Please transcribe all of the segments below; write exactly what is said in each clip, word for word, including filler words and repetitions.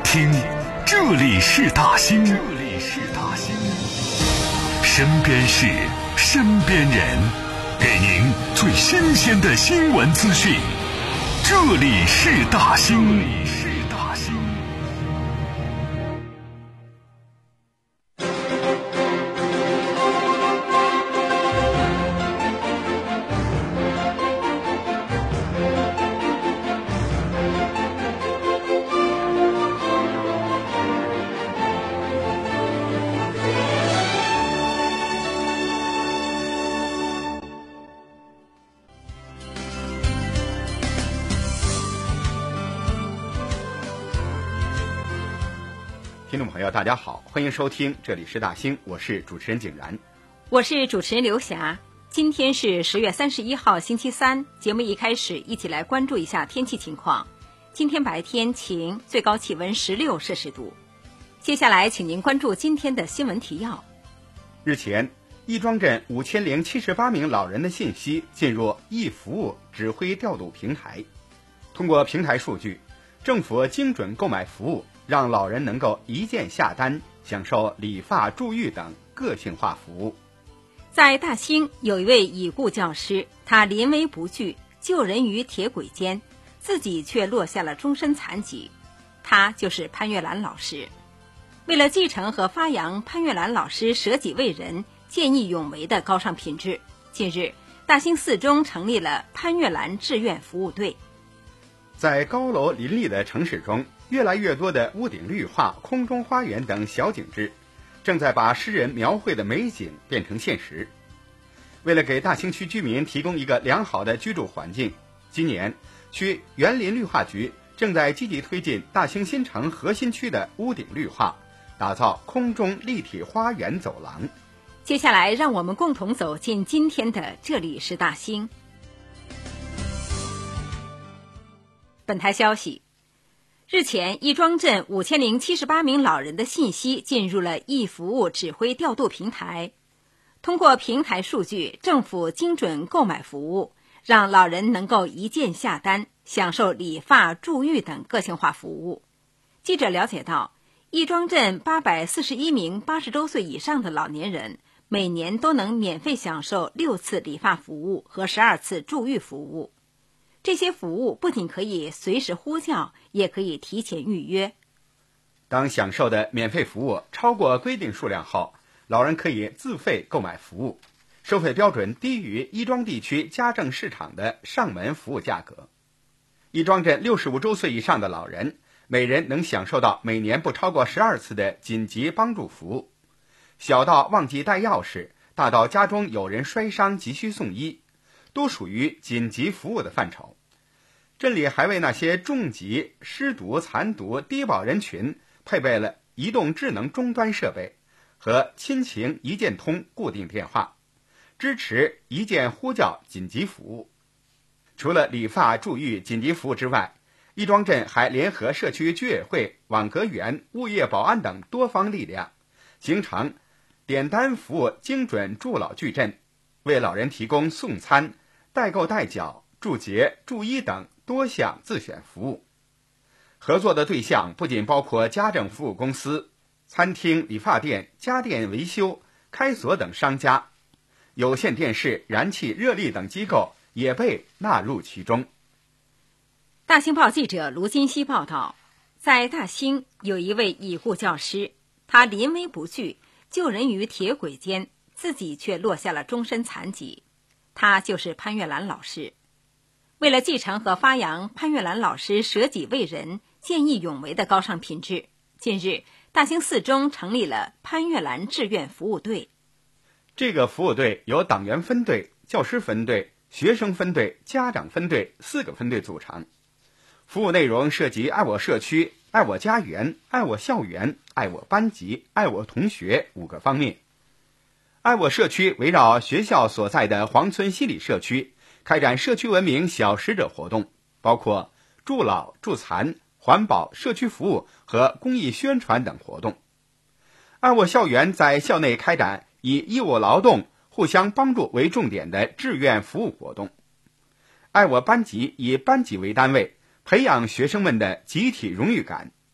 听，这里是大兴，这里是大兴，身边事，身边人，给您最新鲜的新闻资讯。这里是大兴，这里是大兴。 听众朋友大家好，欢迎收听这里是大兴，我是主持人景然， 我是主持人刘霞。今天是十月三十一号星期三，节目一开始一起来关注一下天气情况。今天白天晴，最高气温十六摄氏度。接下来请您关注今天的新闻提要。 日前，亦庄镇五千零七十八名老人的信息进入易服务指挥调度平台，通过平台数据，政府精准购买服务，让老人能够一键下单，享受理发、助浴等个性化服务。 在大兴有一位已故教师，他临危不惧，救人于铁轨间，自己却落下了终身残疾。他就是潘月兰老师。为了继承和发扬潘月兰老师舍己为人、见义勇为的高尚品质，近日大兴四中成立了潘月兰志愿服务队。 在高楼林立的城市中，越来越多的屋顶绿化、空中花园等小景致，正在把诗人描绘的美景变成现实。为了给大兴区居民提供一个良好的居住环境，今年区园林绿化局正在积极推进大兴新城核心区的屋顶绿化，打造空中立体花园走廊。 接下来让我们共同走进今天的这里是大兴。本台消息，日前，亦庄镇五千零七十八名老人的信息进入了易服务指挥调度平台。通过平台数据，政府精准购买服务，让老人能够一键下单，享受理发、助浴等个性化服务。记者了解到，亦庄镇八百四十一名八十周岁以上的老年人，每年都能免费享受六次理发服务和十二次助浴服务。这些服务不仅可以随时呼叫，也可以提前预约。 当享受的免费服务超过规定数量后，老人可以自费购买服务，收费标准低于亦庄地区家政市场的上门服务价格。亦庄镇六十五周岁以上的老人，每人能享受到每年不超过十二次的紧急帮助服务，小到忘记带钥匙，大到家中有人摔伤急需送医，都属于紧急服务的范畴。镇里还为那些重疾、失独、残独、低保人群配备了移动智能终端设备和亲情一键通固定电话，支持一键呼叫紧急服务。除了理发、助浴紧急服务之外，亦庄镇还联合社区居委会、网格员、物业保安等多方力量，形成点单服务精准助老矩阵，为老人提供送餐、代购代缴、助洁、助医等多项自选服务。合作的对象不仅包括家政服务公司、餐厅、理发店、家电维修、开锁等商家，有线电视、燃气、热力等机构也被纳入其中。 大兴报记者卢金熙报道，在大兴有一位已故教师，他临危不惧，救人于铁轨间，自己却落下了终身残疾。他就是潘月兰老师。为了继承和发扬潘月兰老师舍己为人、见义勇为的高尚品质，近日大兴四中成立了潘月兰志愿服务队。 这个服务队由党员分队、教师分队、学生分队、家长分队四个分队组成。服务内容涉及爱我社区、爱我家园、爱我校园、爱我班级、爱我同学五个方面。爱我社区围绕学校所在的黄村西里社区开展社区文明小使者活动，包括助老、助残、环保、社区服务和公益宣传等活动。爱我校园在校内开展以义务劳动、互相帮助为重点的志愿服务活动。爱我班级以班级为单位，培养学生们的集体荣誉感，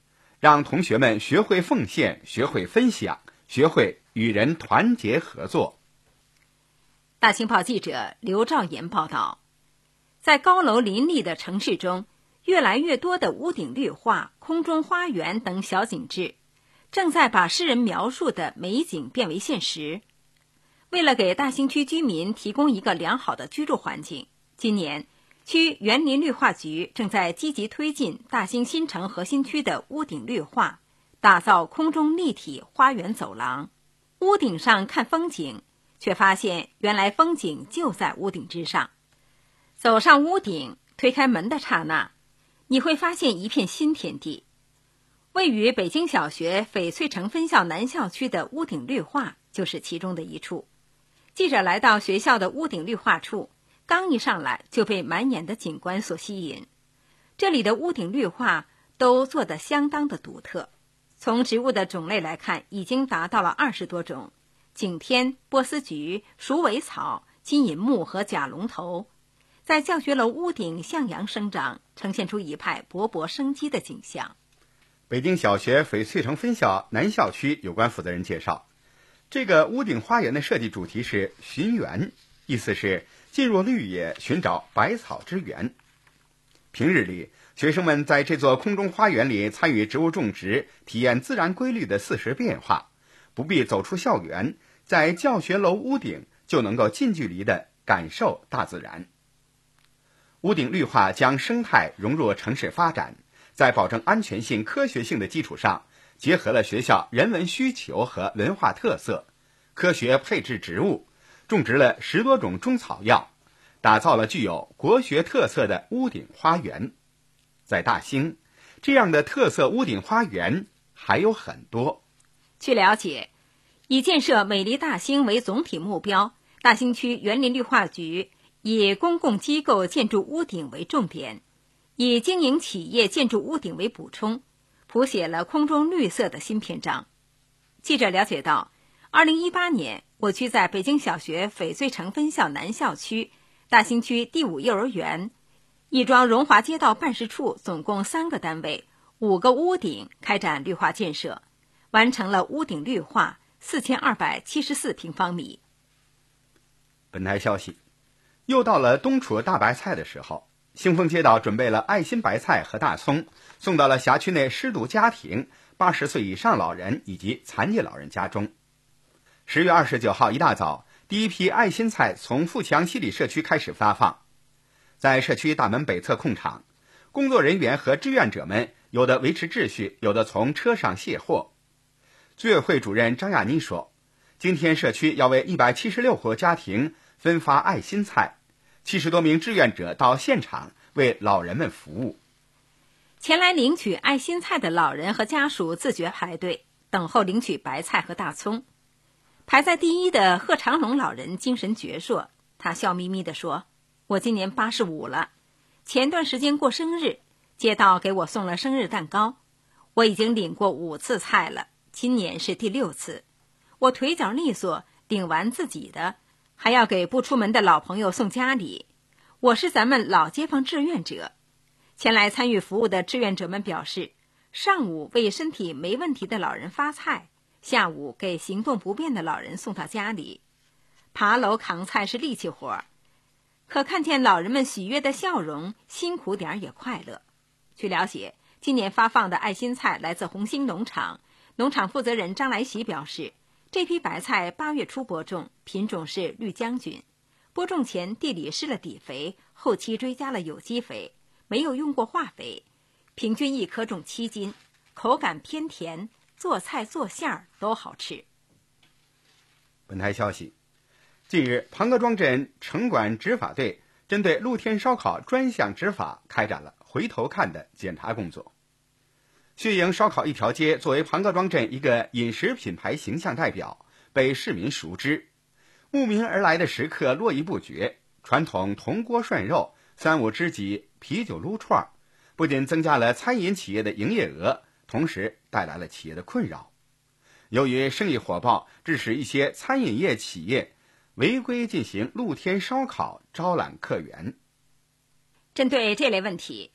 让同学们学会奉献，学会分享，学会与人团结合作。 大清报记者刘兆岩报道，在高楼林立的城市中，越来越多的屋顶绿化、空中花园等小景致，正在把诗人描述的美景变为现实。为了给大兴区居民提供一个良好的居住环境，今年区园林绿化局正在积极推进大兴新城核心区的屋顶绿化，打造空中立体花园走廊。屋顶上看风景，却发现原来风景就在屋顶之上。走上屋顶，推开门的刹那，你会发现一片新天地。位于北京小学翡翠城分校南校区的屋顶绿化就是其中的一处。记者来到学校的屋顶绿化处，刚一上来就被满眼的景观所吸引。这里的屋顶绿化都做得相当的独特，从植物的种类来看，已经达到了二十多种。景天、波斯菊、鼠尾草、金银木和假龙头，在教学楼屋顶向阳生长，呈现出一派勃勃生机的景象。 北京小学翡翠城分校南校区有关负责人介绍，这个屋顶花园的设计主题是寻园，意思是进入绿野，寻找百草之源。平日里，学生们在这座空中花园里参与植物种植，体验自然规律的四时变化，不必走出校园，在教学楼屋顶就能够近距离地感受大自然。屋顶绿化将生态融入城市发展，在保证安全性、科学性的基础上，结合了学校人文需求和文化特色，科学配置植物，种植了十多种中草药，打造了具有国学特色的屋顶花园。在大兴，这样的特色屋顶花园还有很多。 据了解，以建设美丽大兴为总体目标，大兴区园林绿化局以公共机构建筑屋顶为重点，以经营企业建筑屋顶为补充，谱写了空中绿色的新篇章。记者了解到，二零一八年，我区在北京小学翡翠城分校南校区、大兴区第五幼儿园、亦庄荣华街道办事处总共三个单位、五个屋顶开展绿化建设，完成了屋顶绿化四千二百七十四平方米。 本台消息，又到了冬储大白菜的时候，兴丰街道准备了爱心白菜和大葱，送到了辖区内失独家庭、八十岁以上老人以及残疾老人家中。十月二十九号一大早，第一批爱心菜从富强西里社区开始发放。在社区大门北侧空场，工作人员和志愿者们有的维持秩序，有的从车上卸货。居委会主任张亚妮说，今天社区要为一百七十六户家庭分发爱心菜，七十多名志愿者到现场为老人们服务。 前来领取爱心菜的老人和家属自觉排队，等候领取白菜和大葱。排在第一的贺长龙老人精神矍铄，他笑眯眯地说，我今年八十五了，前段时间过生日，街道给我送了生日蛋糕，我已经领过五次菜了，今年是第六次。我腿脚利索，领完自己的，还要给不出门的老朋友送家里。我是咱们老街坊志愿者。前来参与服务的志愿者们表示，上午为身体没问题的老人发菜，下午给行动不便的老人送到家里。爬楼扛菜是力气活，可看见老人们喜悦的笑容，辛苦点也快乐。据了解，今年发放的爱心菜来自红星农场，农场负责人张来喜表示，这批白菜八月初播种，品种是绿将军。播种前地里施了底肥，后期追加了有机肥，没有用过化肥，平均一颗重七斤，口感偏甜，做菜做馅儿都好吃。 本台消息，近日庞各庄镇城管执法队针对露天烧烤专项执法开展了回头看的检查工作。血营烧烤一条街作为庞各庄镇一个饮食品牌形象代表，被市民熟知。慕名而来的食客络绎不绝，传统铜锅涮肉、三五知己、啤酒撸串，不仅增加了餐饮企业的营业额，同时带来了企业的困扰。由于生意火爆，致使一些餐饮业企业违规进行露天烧烤招揽客源。 针对这类问题，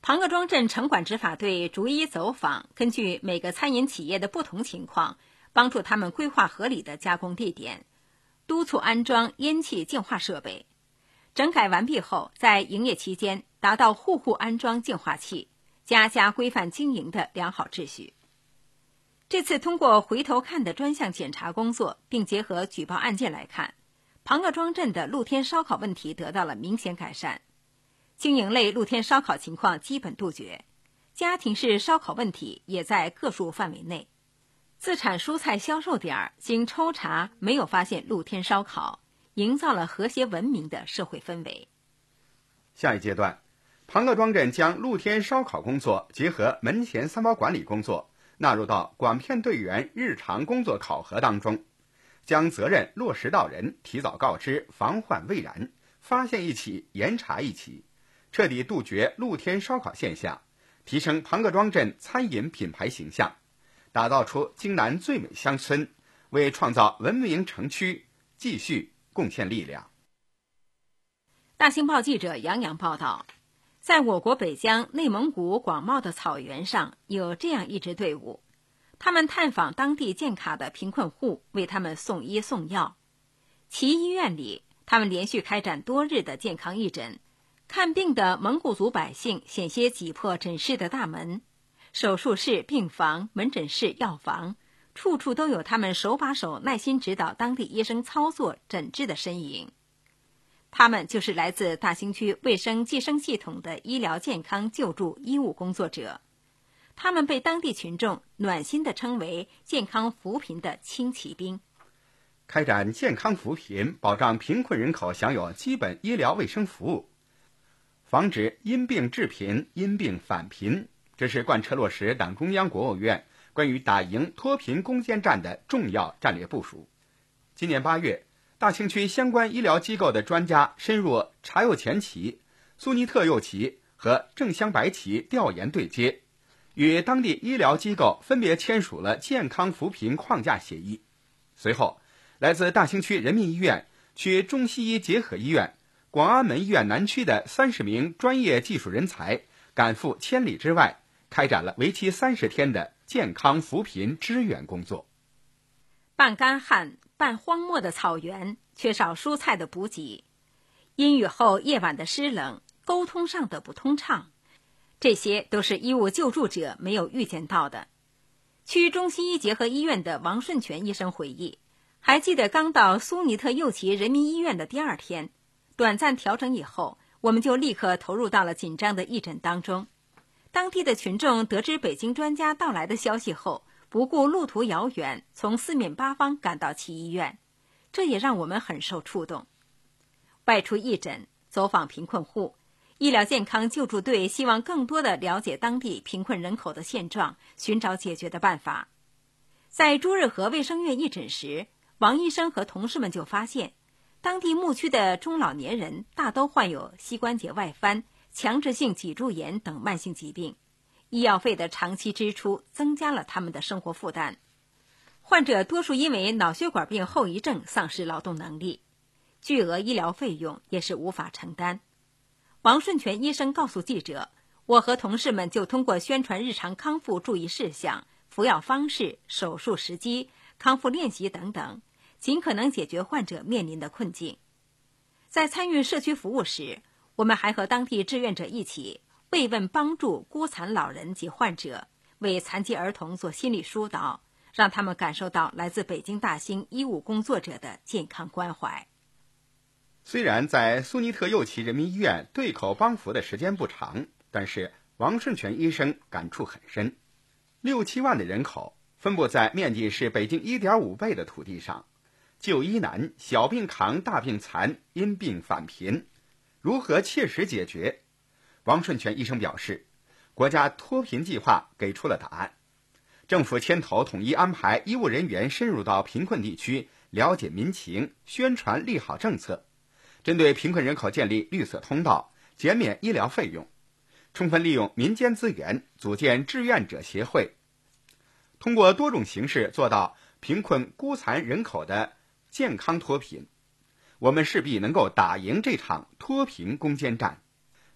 庞各庄镇城管执法队逐一走访，根据每个餐饮企业的不同情况，帮助他们规划合理的加工地点，督促安装烟气净化设备。整改完毕后，在营业期间达到户户安装净化器，家家规范经营的良好秩序。这次通过回头看的专项检查工作，并结合举报案件来看，庞各庄镇的露天烧烤问题得到了明显改善，经营类露天烧烤情况基本杜绝，家庭式烧烤问题也在个数范围内。自产蔬菜销售点经抽查没有发现露天烧烤，营造了和谐文明的社会氛围。 下一阶段，庞各庄镇将露天烧烤工作结合门前三包管理工作纳入到管片队员日常工作考核当中，将责任落实到人，提早告知，防患未然，发现一起严查一起，彻底杜绝露天烧烤现象，提升庞各庄镇餐饮品牌形象，打造出京南最美乡村，为创造文明城区继续贡献力量。 大新报记者杨洋报道，在我国北疆、内蒙古广袤的草原上，有这样一支队伍，他们探访当地建卡的贫困户，为他们送医送药。其医院里，他们连续开展多日的健康义诊，看病的蒙古族百姓险些挤破诊室的大门，手术室、病房、门诊室、药房，处处都有他们手把手耐心指导当地医生操作诊治的身影。他们就是来自大兴区卫生计生系统的医疗健康救助医务工作者，他们被当地群众暖心地称为健康扶贫的轻骑兵。 开展健康扶贫，保障贫困人口享有基本医疗卫生服务，防止因病致贫、因病返贫，这是贯彻落实党中央、国务院关于打赢脱贫攻坚战的重要战略部署。今年八月，大兴区相关医疗机构的专家深入茶釉前旗、苏尼特釉旗和正香白旗调研对接，与当地医疗机构分别签署了健康扶贫框架协议。随后，来自大兴区人民医院、区中西医结合医院、广安门医院南区的三十名专业技术人才赶赴千里之外，开展了为期三十天的健康扶贫支援工作。 半干旱、半荒漠的草原，缺少蔬菜的补给，阴雨后夜晚的湿冷，沟通上的不通畅，这些都是医务救助者没有预见到的。区中西医结合医院的王顺全医生回忆，还记得刚到苏尼特右旗人民医院的第二天，短暂调整以后，我们就立刻投入到了紧张的义诊当中。当地的群众得知北京专家到来的消息后，不顾路途遥远，从四面八方赶到其医院，这也让我们很受触动。外出义诊，走访贫困户，医疗健康救助队希望更多地了解当地贫困人口的现状，寻找解决的办法。在朱日和卫生院义诊时，王医生和同事们就发现，当地牧区的中老年人大都患有膝关节外翻、强直性脊柱炎等慢性疾病，医药费的长期支出增加了他们的生活负担。患者多数因为脑血管病后遗症丧失劳动能力，巨额医疗费用也是无法承担。王顺全医生告诉记者，我和同事们就通过宣传日常康复注意事项、服药方式、手术时机、康复练习等等，尽可能解决患者面临的困境。在参与社区服务时，我们还和当地志愿者一起慰问帮助孤残老人及患者，为残疾儿童做心理疏导，让他们感受到来自北京大兴医务工作者的健康关怀。 虽然在苏尼特右旗人民医院对口帮扶的时间不长，但是王顺全医生感触很深。六七万的人口分布在面积是北京 一点五 倍的土地上，就医难，小病扛，大病残，因病返贫，如何切实解决？王顺全医生表示，国家脱贫计划给出了答案，政府牵头统一安排医务人员深入到贫困地区，了解民情，宣传利好政策，针对贫困人口建立绿色通道，减免医疗费用，充分利用民间资源，组建志愿者协会，通过多种形式做到贫困孤残人口的健康脱贫。我们势必能够打赢这场脱贫攻坚战。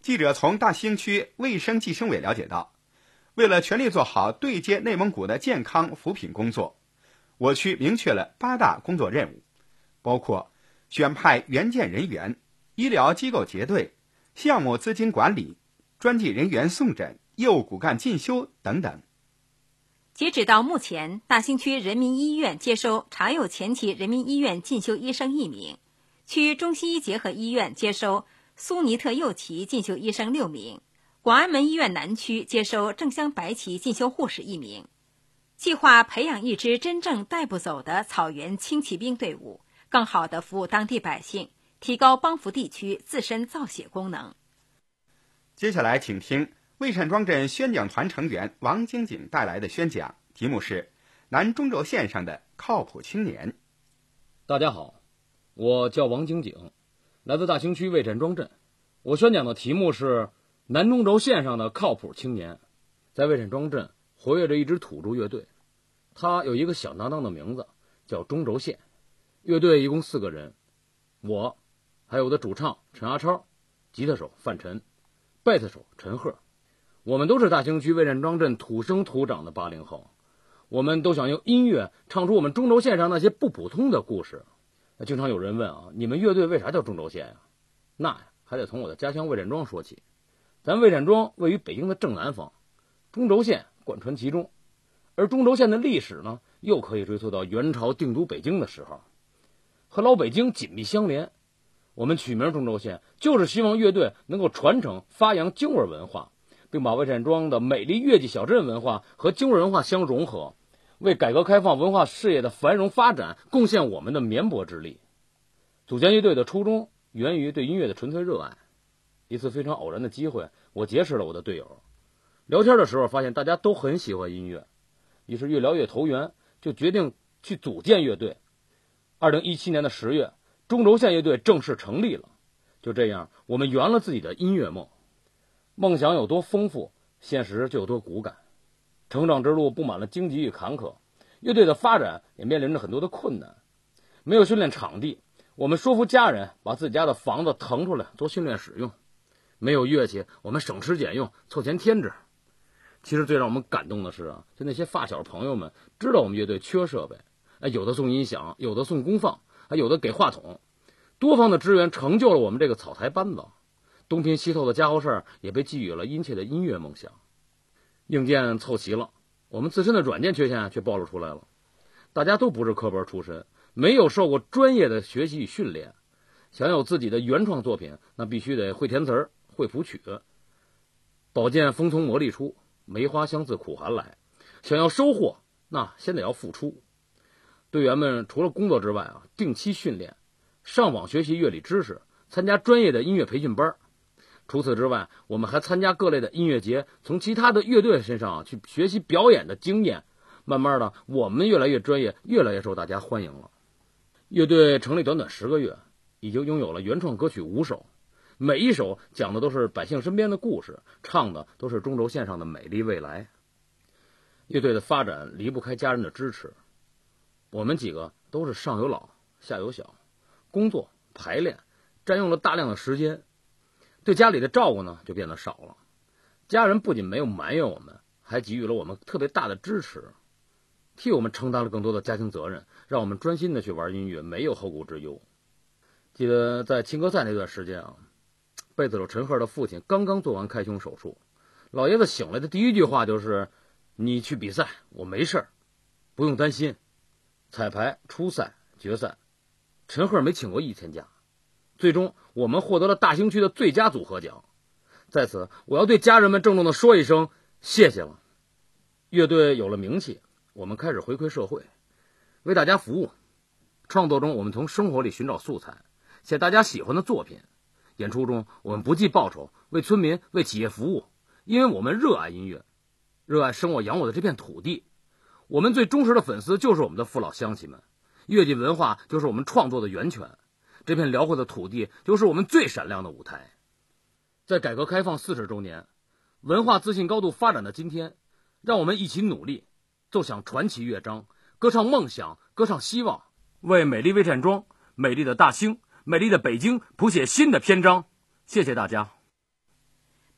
记者从大兴区卫生计生委了解到，为了全力做好对接内蒙古的健康扶贫工作，我区明确了八大工作任务，包括选派援建人员、医疗机构结对、项目资金管理、专技人员送诊、业务骨干进修等等。 截止到目前，大兴区人民医院接收长幼前期人民医院进修医生一名，区中西医结合医院接收苏尼特右旗进修医生六名，广安门医院南区接收正乡白旗进修护士一名。计划培养一支真正带不走的草原轻骑兵队伍，更好地服务当地百姓，提高帮扶地区自身造血功能。 接下来请听魏善庄镇宣讲团成员王晶景带来的宣讲，题目是南中轴线上的靠谱青年。 大家好，我叫王晶景，来自大兴区魏善庄镇。我宣讲的题目是南中轴线上的靠谱青年。在魏善庄镇活跃着一支土著乐队，它有一个响当当的名字，叫中轴线。乐队一共四个人，我还有我的主唱陈阿超，吉他手范晨，贝斯手陈赫。我们都是大兴区魏善庄镇土生土长的八零后，我们都想用音乐唱出我们中轴线上那些不普通的故事。经常有人问啊，你们乐队为啥叫中轴线呀？那呀，还得从我的家乡魏善庄说起。咱魏善庄位于北京的正南方，中轴线贯穿其中，而中轴线的历史呢，又可以追溯到元朝定都北京的时候，和老北京紧密相连。我们取名中轴线，就是希望乐队能够传承发扬京味文化，并把魏善庄的美丽乐器小镇文化和京味文化相融合，为改革开放文化事业的繁荣发展贡献我们的绵薄之力。组建乐队的初衷源于对音乐的纯粹热爱。一次非常偶然的机会，我结识了我的队友，聊天的时候发现大家都很喜欢音乐，于是越聊越投缘，就决定去组建乐队。二零一七年的十月，中轴线乐队正式成立了。就这样，我们圆了自己的音乐梦。梦想有多丰富，现实就有多骨感。成长之路布满了荆棘与坎坷，乐队的发展也面临着很多的困难。没有训练场地，我们说服家人把自己家的房子腾出来做训练使用。没有乐器，我们省吃俭用，凑钱添置。其实最让我们感动的是啊，就那些发小朋友们知道我们乐队缺设备，哎，有的送音响，有的送功放，还有的给话筒，多方的支援成就了我们这个草台班子。东拼西凑的家伙事儿也被寄予了殷切的音乐梦想。硬件凑齐了，我们自身的软件缺陷却暴露出来了。大家都不是科班出身，没有受过专业的学习与训练，想有自己的原创作品，那必须得会填词儿，会谱曲。宝剑锋从磨砺出，梅花香自苦寒来。想要收获，那先得要付出。队员们除了工作之外啊，定期训练，上网学习乐理知识，参加专业的音乐培训班。除此之外，我们还参加各类的音乐节，从其他的乐队身上去学习表演的经验。慢慢的，我们越来越专业，越来越受大家欢迎了。乐队成立短短十个月，已经拥有了原创歌曲五首，每一首讲的都是百姓身边的故事，唱的都是中轴线上的美丽未来。乐队的发展离不开家人的支持，我们几个都是上有老下有小，工作排练占用了大量的时间，对家里的照顾呢就变得少了。家人不仅没有埋怨我们，还给予了我们特别大的支持，替我们承担了更多的家庭责任，让我们专心的去玩音乐，没有后顾之忧。记得在青歌赛那段时间啊，贝斯手陈赫的父亲刚刚做完开胸手术，老爷子醒来的第一句话就是：你去比赛，我没事儿，不用担心。彩排、初赛、决赛，陈赫没请过一天假。最终我们获得了大兴区的最佳组合奖。在此我要对家人们郑重地说一声谢谢了。乐队有了名气，我们开始回馈社会，为大家服务。创作中我们从生活里寻找素材，写大家喜欢的作品。演出中我们不计报酬，为村民为企业服务，因为我们热爱音乐，热爱生我养我的这片土地。我们最忠实的粉丝就是我们的父老乡亲们，乐器文化就是我们创作的源泉，这片辽阔的土地就是我们最闪亮的舞台。在改革开放四十周年，文化自信高度发展的今天，让我们一起努力，奏响传奇乐章，歌唱梦想，歌唱希望，为美丽魏善庄、美丽的大兴、美丽的北京谱写新的篇章。谢谢大家。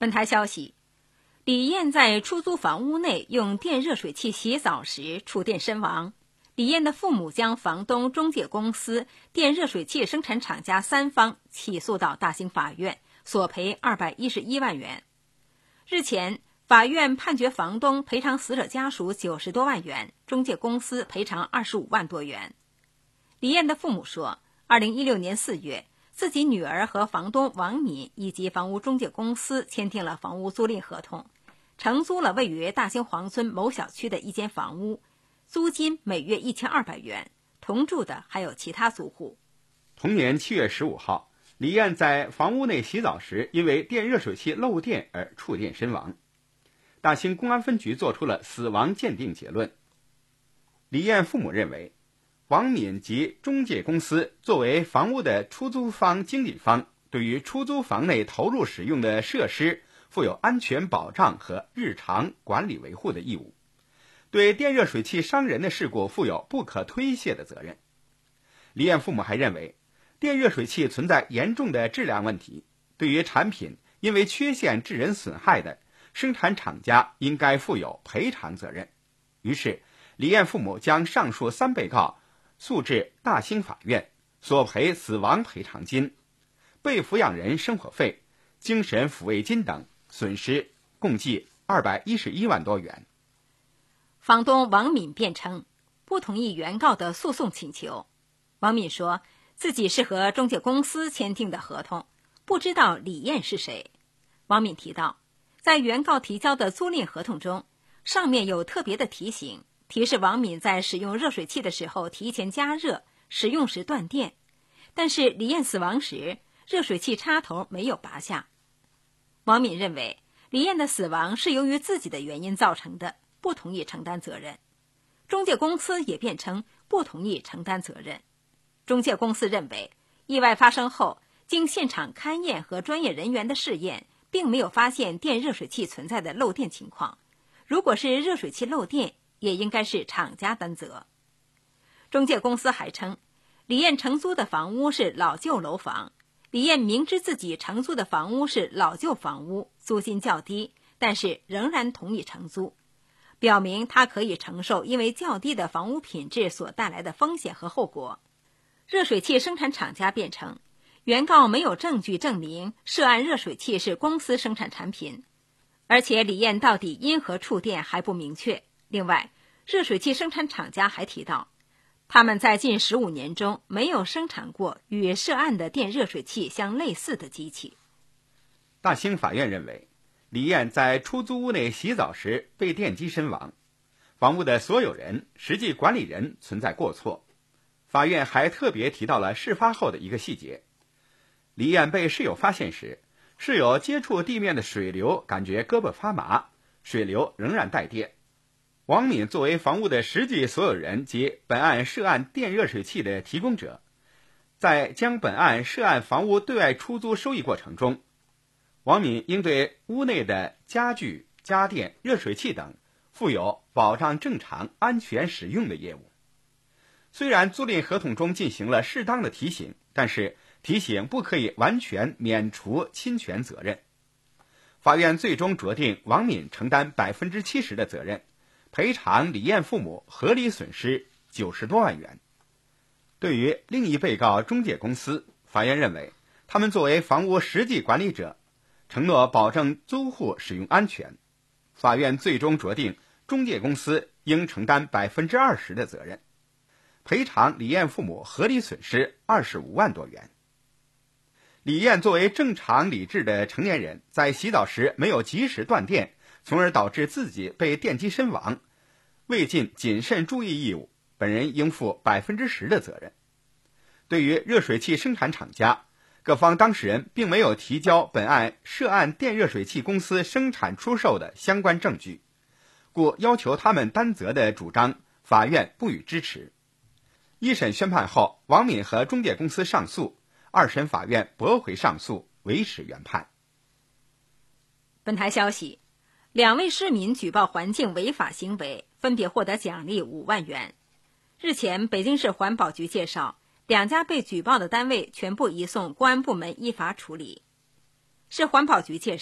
本台消息，李艳在出租房屋内用电热水器洗澡时触电身亡。李艳的父母将房东、中介公司、电热水器生产厂家三方起诉到大兴法院，索赔二百一十一万元。日前，法院判决房东赔偿死者家属九十多万元，中介公司赔偿二十五万多元。李艳的父母说，二零一六年四月，自己女儿和房东王敏以及房屋中介公司签订了房屋租赁合同，承租了位于大兴黄村某小区的一间房屋，租金每月一千二百元，同住的还有其他租户。 同年七月十五号，李艳在房屋内洗澡时，因为电热水器漏电而触电身亡。大兴公安分局作出了死亡鉴定结论。李艳父母认为，王敏及中介公司作为房屋的出租方经纪方，对于出租房内投入使用的设施负有安全保障和日常管理维护的义务，对电热水器伤人的事故负有不可推卸的责任。李艳父母还认为，电热水器存在严重的质量问题，对于产品因为缺陷致人损害的，生产厂家应该负有赔偿责任。于是，李艳父母将上述三被告诉至大兴法院，索赔死亡赔偿金、被抚养人生活费、精神抚慰金等损失共计二百一十一万多元。 房东王敏辩称不同意原告的诉讼请求。王敏说自己是和中介公司签订的合同，不知道李艳是谁。王敏提到，在原告提交的租赁合同中，上面有特别的提醒，提示王敏在使用热水器的时候提前加热，使用时断电。但是李艳死亡时，热水器插头没有拔下。王敏认为，李艳的死亡是由于自己的原因造成的，不同意承担责任。中介公司也辩称不同意承担责任。中介公司认为，意外发生后，经现场勘验和专业人员的试验，并没有发现电热水器存在的漏电情况。如果是热水器漏电，也应该是厂家担责。中介公司还称，李艳承租的房屋是老旧楼房，李艳明知自己承租的房屋是老旧房屋，租金较低，但是仍然同意承租，表明他可以承受因为较低的房屋品质所带来的风险和后果。热水器生产厂家辩称，原告没有证据证明涉案热水器是公司生产产品，而且李艳到底因何触电还不明确。另外，热水器生产厂家还提到，他们在近十五年中没有生产过与涉案的电热水器相类似的机器。 大兴法院认为，李艳在出租屋内洗澡时被电击身亡，房屋的所有人、实际管理人存在过错。法院还特别提到了事发后的一个细节：李艳被室友发现时，室友接触地面的水流感觉胳膊发麻，水流仍然带电。王敏作为房屋的实际所有人及本案涉案电热水器的提供者，在将本案涉案房屋对外出租收益过程中，王敏应对屋内的家具、家电、热水器等负有保障正常安全使用的业务。虽然租赁合同中进行了适当的提醒，但是提醒不可以完全免除侵权责任。法院最终酌定王敏承担百分之七十的责任，赔偿李艳父母合理损失九十多万元。对于另一被告中介公司，法院认为他们作为房屋实际管理者，承诺保证租户使用安全。法院最终酌定中介公司应承担百分之二十的责任，赔偿李艳父母合理损失二十五万多元。李艳作为正常理智的成年人，在洗澡时没有及时断电，从而导致自己被电击身亡，未尽谨慎注意义务，本人应负百分之十的责任。对于热水器生产厂家，各方当事人并没有提交本案涉案电热水器公司生产出售的相关证据，故要求他们担责的主张，法院不予支持。一审宣判后，王敏和中介公司上诉，二审法院驳回上诉，维持原判。 本台消息，两位市民举报环境违法行为，分别获得奖励五万元。日前，北京市环保局介绍，两家被举报的单位全部移送公安部门依法处理。市环保局介绍，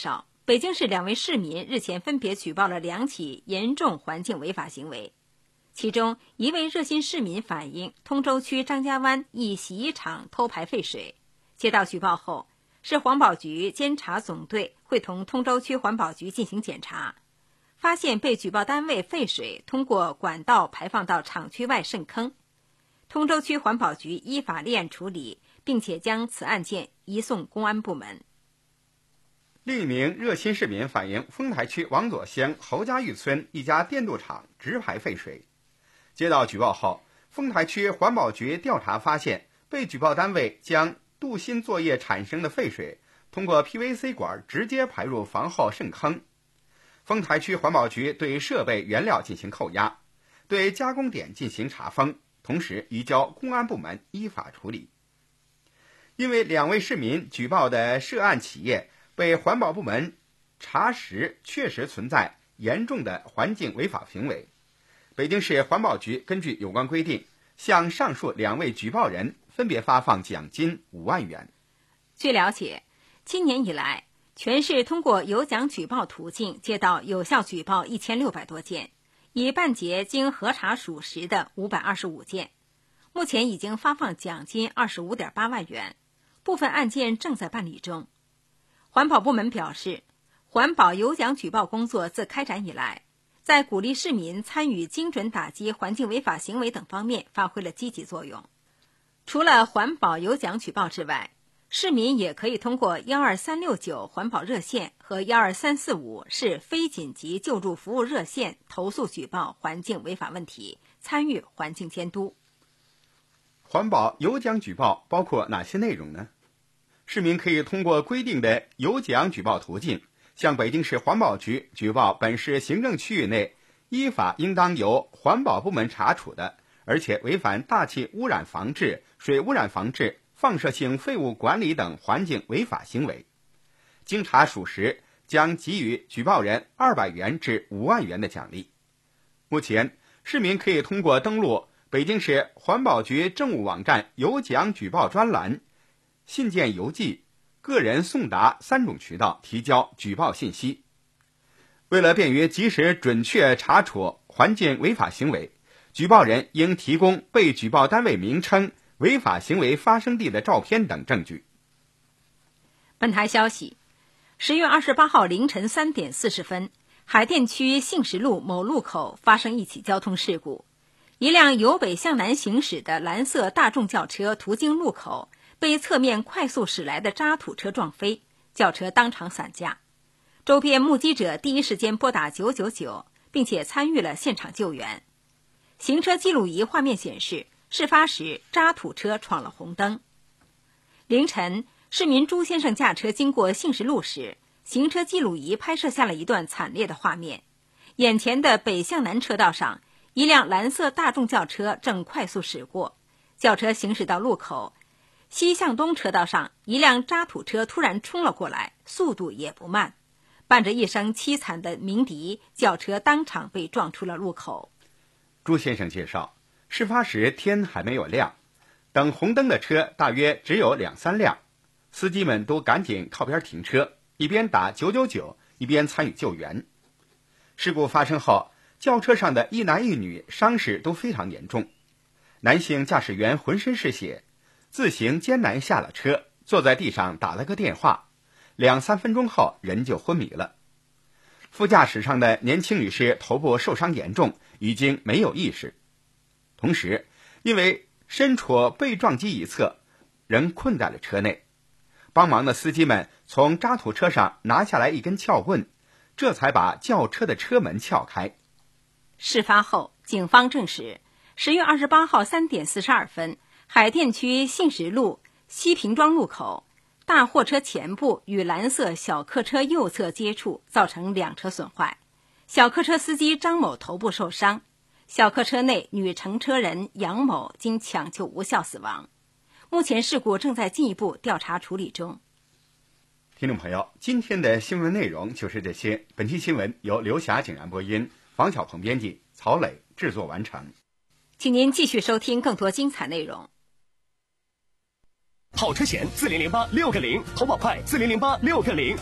北京市两位市民日前分别举报了两起严重环境违法行为。其中一位热心市民反映，通州区张家湾一洗衣厂偷排废水，接到举报后，市环保局监察总队会同通州区环保局进行检查，发现被举报单位废水通过管道排放到厂区外渗坑。通州区环保局依法立案处理，并且将此案件移送公安部门。 另一名热心市民反映，丰台区王左乡侯家峪村一家电镀厂直排废水。接到举报后，丰台区环保局调查发现，被举报单位将镀锌作业产生的废水通过 P V C 管直接排入房后渗坑。丰台区环保局对设备原料进行扣押，对加工点进行查封，同时移交公安部门依法处理。因为两位市民举报的涉案企业被环保部门查实确实存在严重的环境违法行为，北京市环保局根据有关规定，向上述两位举报人分别发放奖金五万元。 据了解，今年以来，全市通过有奖举报途径接到有效举报一千六百多件，已办结经核查属实的五百二十五件，目前已经发放奖金二十五点八万元，部分案件正在办理中。环保部门表示，环保有奖举报工作自开展以来，在鼓励市民参与精准打击环境违法行为等方面发挥了积极作用。除了环保有奖举报之外，市民也可以通过一二三六九环保热线和一二三四五市非紧急救助服务热线投诉举报环境违法问题，参与环境监督。 环保有奖举报包括哪些内容呢？市民可以通过规定的有奖举报途径，向北京市环保局举报本市行政区域内依法应当由环保部门查处的，而且违反大气污染防治、水污染防治、放射性废物管理等环境违法行为。经查属实，将给予举报人二百元至五万元的奖励。目前，市民可以通过登录北京市环保局政务网站有奖举报专栏、信件邮寄、个人送达三种渠道提交举报信息。为了便于及时准确查处环境违法行为，举报人应提供被举报单位名称、违法行为发生地的照片等证据。 本台消息，十月二十八号凌晨三点四十分，海淀区杏石路某路口发生一起交通事故，一辆由北向南行驶的蓝色大众轿车途经路口，被侧面快速驶来的渣土车撞飞，轿车当场散架。周边目击者第一时间拨打九九九，并且参与了现场救援。行车记录仪画面显示，事发时渣土车闯了红灯。凌晨，市民朱先生驾车经过杏石路时，行车记录仪拍摄下了一段惨烈的画面。眼前的北向南车道上，一辆蓝色大众轿车正快速驶过，轿车行驶到路口，西向东车道上，一辆渣土车突然冲了过来，速度也不慢，伴着一声凄惨的鸣笛，轿车当场被撞出了路口。 朱先生介绍，事发时天还没有亮，等红灯的车大约只有两三辆，司机们都赶紧靠边停车，一边打九九九，一边参与救援。事故发生后，轿车上的一男一女伤势都非常严重，男性驾驶员浑身是血，自行艰难下了车，坐在地上打了个电话，两三分钟后人就昏迷了。副驾驶上的年轻女士头部受伤严重，已经没有意识，同时因为身处被撞击一侧，仍困在了车内。帮忙的司机们从渣土车上拿下来一根撬棍，这才把轿车的车门撬开。 事发后，警方证实，十月二十八号三点四十二分，海淀区杏石路西平庄路口，大货车前部与蓝色小客车右侧接触，造成两车损坏。小客车司机张某头部受伤，小客车内女乘车人杨某经抢救无效死亡。目前事故正在进一步调查处理中。 听众朋友，今天的新闻内容就是这些。本期新闻由刘霞井然播音，房小鹏编辑，曹磊制作完成。 请您继续收听更多精彩内容。 跑车险四零零八六个零，投保快四零零八六个零。